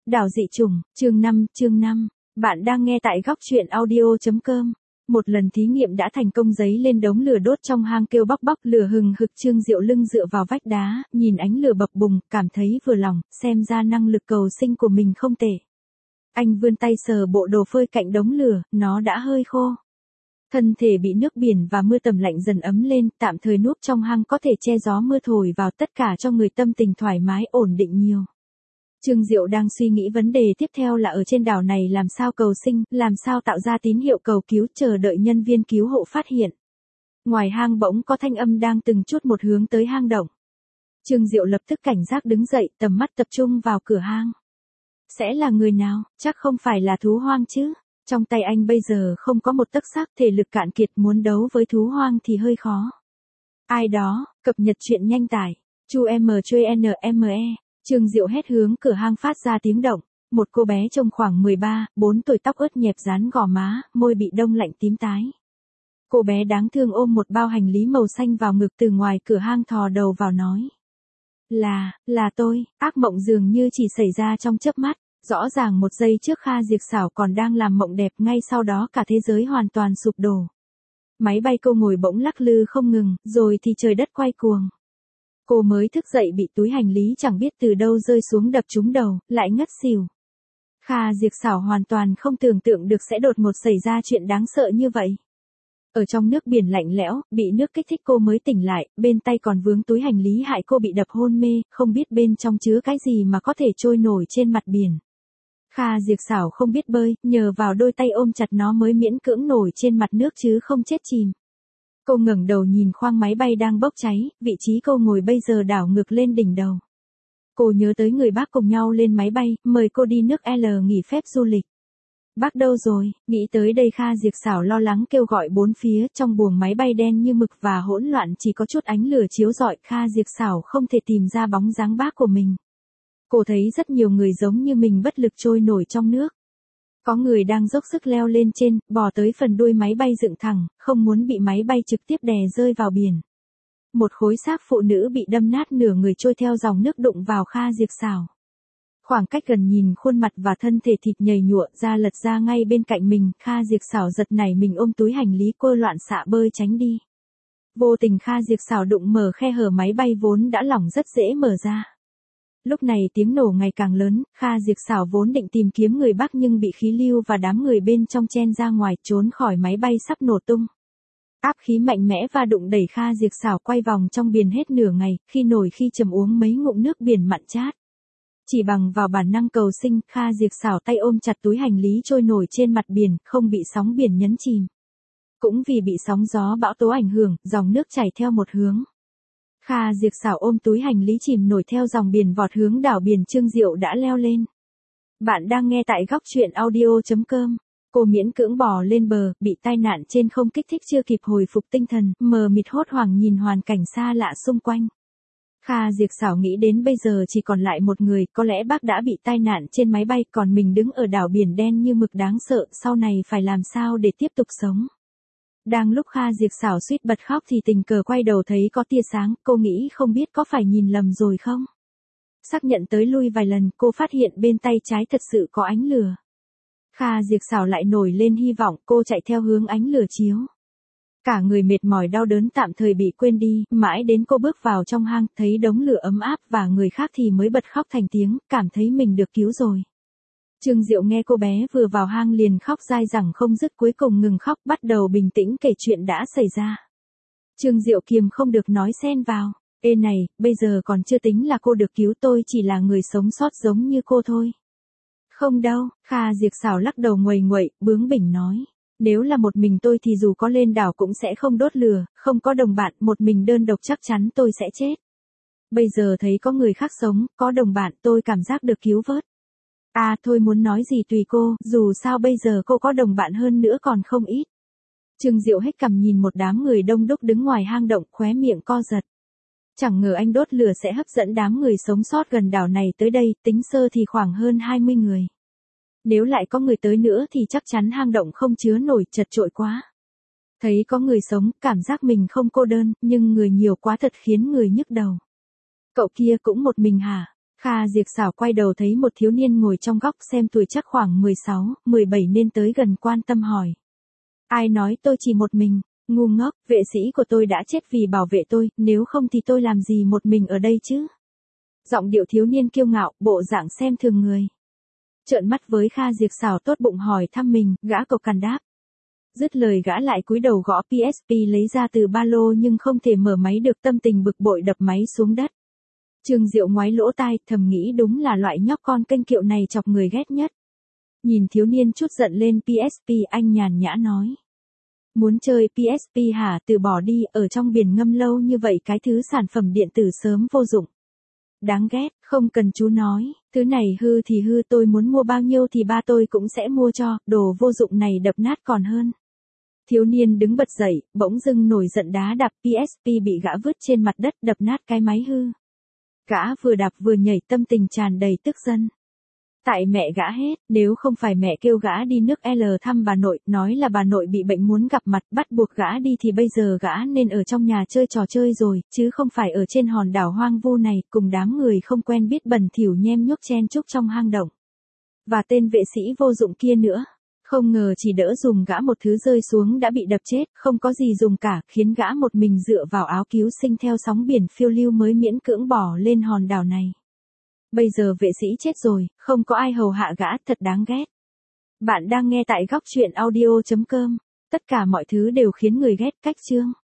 Đảo dị chủng, chương 5. Bạn đang nghe tại góc truyện audio.com. Một lần thí nghiệm đã thành công, giấy lên đống lửa đốt trong hang kêu bóc bóc, lửa hừng hực. Trương Diệu lưng dựa vào vách đá, nhìn ánh lửa bập bùng, cảm thấy vừa lòng, xem ra năng lực cầu sinh của mình không tệ. Anh vươn tay sờ bộ đồ phơi cạnh đống lửa, nó đã hơi khô. Thân thể bị nước biển và mưa tầm lạnh dần ấm lên, tạm thời núp trong hang có thể che gió mưa thổi vào, tất cả cho người tâm tình thoải mái ổn định nhiều. Trương Diệu đang suy nghĩ vấn đề tiếp theo là ở trên đảo này làm sao cầu sinh, làm sao tạo ra tín hiệu cầu cứu, chờ đợi nhân viên cứu hộ phát hiện. Ngoài hang bỗng có thanh âm đang từng chút một hướng tới hang động. Trương Diệu lập tức cảnh giác đứng dậy, tầm mắt tập trung vào cửa hang. Sẽ là người nào, chắc không phải là thú hoang chứ. Trong tay anh bây giờ không có một tấc xác, thể lực cạn kiệt, muốn đấu với thú hoang thì hơi khó. Ai đó, cập nhật truyện nhanh tải. Chu M. Trương Diệu hét hướng cửa hang phát ra tiếng động. Một cô bé trông khoảng 13-14 tuổi, tóc ướt nhẹp dán gò má, môi bị đông lạnh tím tái. Cô bé đáng thương ôm một bao hành lý màu xanh vào ngực, từ ngoài cửa hang thò đầu vào nói. Là tôi. Ác mộng dường như chỉ xảy ra trong chớp mắt. Rõ ràng một giây trước Kha Diệp Xảo còn đang làm mộng đẹp, ngay sau đó cả thế giới hoàn toàn sụp đổ. Máy bay cô ngồi bỗng lắc lư không ngừng, rồi thì trời đất quay cuồng. Cô mới thức dậy bị túi hành lý chẳng biết từ đâu rơi xuống đập trúng đầu, lại ngất xỉu. Kha Diệp Xảo hoàn toàn không tưởng tượng được sẽ đột ngột xảy ra chuyện đáng sợ như vậy. Ở trong nước biển lạnh lẽo, bị nước kích thích cô mới tỉnh lại, bên tay còn vướng túi hành lý hại cô bị đập hôn mê, không biết bên trong chứa cái gì mà có thể trôi nổi trên mặt biển. Kha Diệp Xảo không biết bơi, nhờ vào đôi tay ôm chặt nó mới miễn cưỡng nổi trên mặt nước chứ không chết chìm. Cô ngẩng đầu nhìn khoang máy bay đang bốc cháy, vị trí cô ngồi bây giờ đảo ngược lên đỉnh đầu. Cô nhớ tới người bác cùng nhau lên máy bay, mời cô đi nước L nghỉ phép du lịch. Bác đâu rồi? Nghĩ tới đây Kha Diệp Xảo lo lắng kêu gọi bốn phía, trong buồng máy bay đen như mực và hỗn loạn, chỉ có chút ánh lửa chiếu rọi. Kha Diệp Xảo không thể tìm ra bóng dáng bác của mình. Cô thấy rất nhiều người giống như mình bất lực trôi nổi trong nước. Có người đang dốc sức leo lên trên, bò tới phần đuôi máy bay dựng thẳng, không muốn bị máy bay trực tiếp đè rơi vào biển. Một khối xác phụ nữ bị đâm nát nửa người trôi theo dòng nước đụng vào Kha Diệp Xảo. Khoảng cách gần nhìn khuôn mặt và thân thể thịt nhầy nhụa ra lật ra ngay bên cạnh mình, Kha Diệp Xảo giật nảy mình ôm túi hành lý, cô loạn xạ bơi tránh đi. Vô tình Kha Diệp Xảo đụng mở khe hở máy bay vốn đã lỏng rất dễ mở ra. Lúc này tiếng nổ ngày càng lớn, Kha Diệp Xảo vốn định tìm kiếm người bác nhưng bị khí lưu và đám người bên trong chen ra ngoài, trốn khỏi máy bay sắp nổ tung. Áp khí mạnh mẽ và đụng đẩy Kha Diệp Xảo quay vòng trong biển hết nửa ngày, khi nổi khi chầm uống mấy ngụm nước biển mặn chát. Chỉ bằng vào bản năng cầu sinh, Kha Diệp Xảo tay ôm chặt túi hành lý trôi nổi trên mặt biển, không bị sóng biển nhấn chìm. Cũng vì bị sóng gió bão tố ảnh hưởng, dòng nước chảy theo một hướng. Kha Diệp Xảo ôm túi hành lý chìm nổi theo dòng biển vọt hướng đảo biển. Trương Diệu đã leo lên. Bạn đang nghe tại góc truyện audio.com. Cô miễn cưỡng bò lên bờ, bị tai nạn trên không kích thích chưa kịp hồi phục tinh thần, mờ mịt hốt hoảng nhìn hoàn cảnh xa lạ xung quanh. Kha Diệp Xảo nghĩ đến bây giờ chỉ còn lại một người, có lẽ bác đã bị tai nạn trên máy bay, còn mình đứng ở đảo biển đen như mực đáng sợ, sau này phải làm sao để tiếp tục sống. Đang lúc Kha Diệp Xảo suýt bật khóc thì tình cờ quay đầu thấy có tia sáng, cô nghĩ không biết có phải nhìn lầm rồi không. Xác nhận tới lui vài lần, cô phát hiện bên tay trái thật sự có ánh lửa. Kha Diệp Xảo lại nổi lên hy vọng, cô chạy theo hướng ánh lửa chiếu. Cả người mệt mỏi đau đớn tạm thời bị quên đi, mãi đến cô bước vào trong hang, thấy đống lửa ấm áp và người khác thì mới bật khóc thành tiếng, cảm thấy mình được cứu rồi. Trương Diệu nghe cô bé vừa vào hang liền khóc dai dẳng không dứt, cuối cùng ngừng khóc, bắt đầu bình tĩnh kể chuyện đã xảy ra. Trương Diệu kiềm không được nói xen vào. Ê này, bây giờ còn chưa tính là cô được cứu, tôi chỉ là người sống sót giống như cô thôi. Không đâu, Kha Diệp Xảo lắc đầu nguầy nguậy, bướng bỉnh nói. Nếu là một mình tôi thì dù có lên đảo cũng sẽ không đốt lửa, không có đồng bạn, một mình đơn độc chắc chắn tôi sẽ chết. Bây giờ thấy có người khác sống, có đồng bạn, tôi cảm giác được cứu vớt. À thôi, muốn nói gì tùy cô, dù sao bây giờ cô có đồng bạn hơn nữa còn không ít. Trương Diệu hếch cằm nhìn một đám người đông đúc đứng ngoài hang động, khóe miệng co giật. Chẳng ngờ anh đốt lửa sẽ hấp dẫn đám người sống sót gần đảo này tới đây, tính sơ thì khoảng hơn 20 người. Nếu lại có người tới nữa thì chắc chắn hang động không chứa nổi, chật chội quá. Thấy có người sống, cảm giác mình không cô đơn, nhưng người nhiều quá thật khiến người nhức đầu. Cậu kia cũng một mình hả? Kha Diệp Xảo quay đầu thấy một thiếu niên ngồi trong góc xem tuổi chắc khoảng 16, 17 nên tới gần quan tâm hỏi. Ai nói tôi chỉ một mình, ngu ngốc, vệ sĩ của tôi đã chết vì bảo vệ tôi, nếu không thì tôi làm gì một mình ở đây chứ? Giọng điệu thiếu niên kiêu ngạo, bộ dạng xem thường người. Trợn mắt với Kha Diệp Xảo tốt bụng hỏi thăm mình, gã cộc cằn đáp. Dứt lời gã lại cúi đầu gõ PSP lấy ra từ ba lô nhưng không thể mở máy được, tâm tình bực bội đập máy xuống đất. Trương Diệu ngoái lỗ tai, thầm nghĩ đúng là loại nhóc con kênh kiệu này chọc người ghét nhất. Nhìn thiếu niên chút giận lên PSP, anh nhàn nhã nói. Muốn chơi PSP hả? Từ bỏ đi, ở trong biển ngâm lâu như vậy cái thứ sản phẩm điện tử sớm vô dụng. Đáng ghét, không cần chú nói, thứ này hư thì hư, tôi muốn mua bao nhiêu thì ba tôi cũng sẽ mua cho, đồ vô dụng này đập nát còn hơn. Thiếu niên đứng bật dậy, bỗng dưng nổi giận đá đạp PSP bị gã vứt trên mặt đất, đập nát cái máy hư. Gã vừa đạp vừa nhảy, tâm tình tràn đầy tức giận. Tại mẹ gã hết, nếu không phải mẹ kêu gã đi nước L thăm bà nội, nói là bà nội bị bệnh muốn gặp mặt, bắt buộc gã đi thì bây giờ gã nên ở trong nhà chơi trò chơi rồi, chứ không phải ở trên hòn đảo hoang vu này, cùng đám người không quen biết bẩn thỉu nhem nhuốc chen chúc trong hang động. Và tên vệ sĩ vô dụng kia nữa. Không ngờ chỉ đỡ dùng gã một thứ rơi xuống đã bị đập chết, không có gì dùng cả, khiến gã một mình dựa vào áo cứu sinh theo sóng biển phiêu lưu mới miễn cưỡng bỏ lên hòn đảo này. Bây giờ vệ sĩ chết rồi, không có ai hầu hạ gã, thật đáng ghét. Bạn đang nghe tại góc truyện audio.com. Tất cả mọi thứ đều khiến người ghét, cách chương.